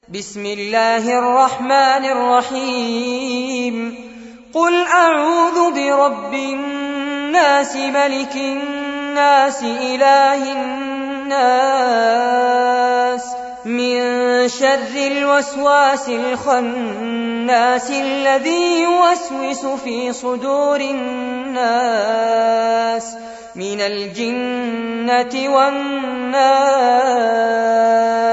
بسم الله الرحمن الرحيم قل أعوذ برب الناس ملك الناس إله الناس من شر الوسواس الخناس الذي يوسوس في صدور الناس من الجنة والناس.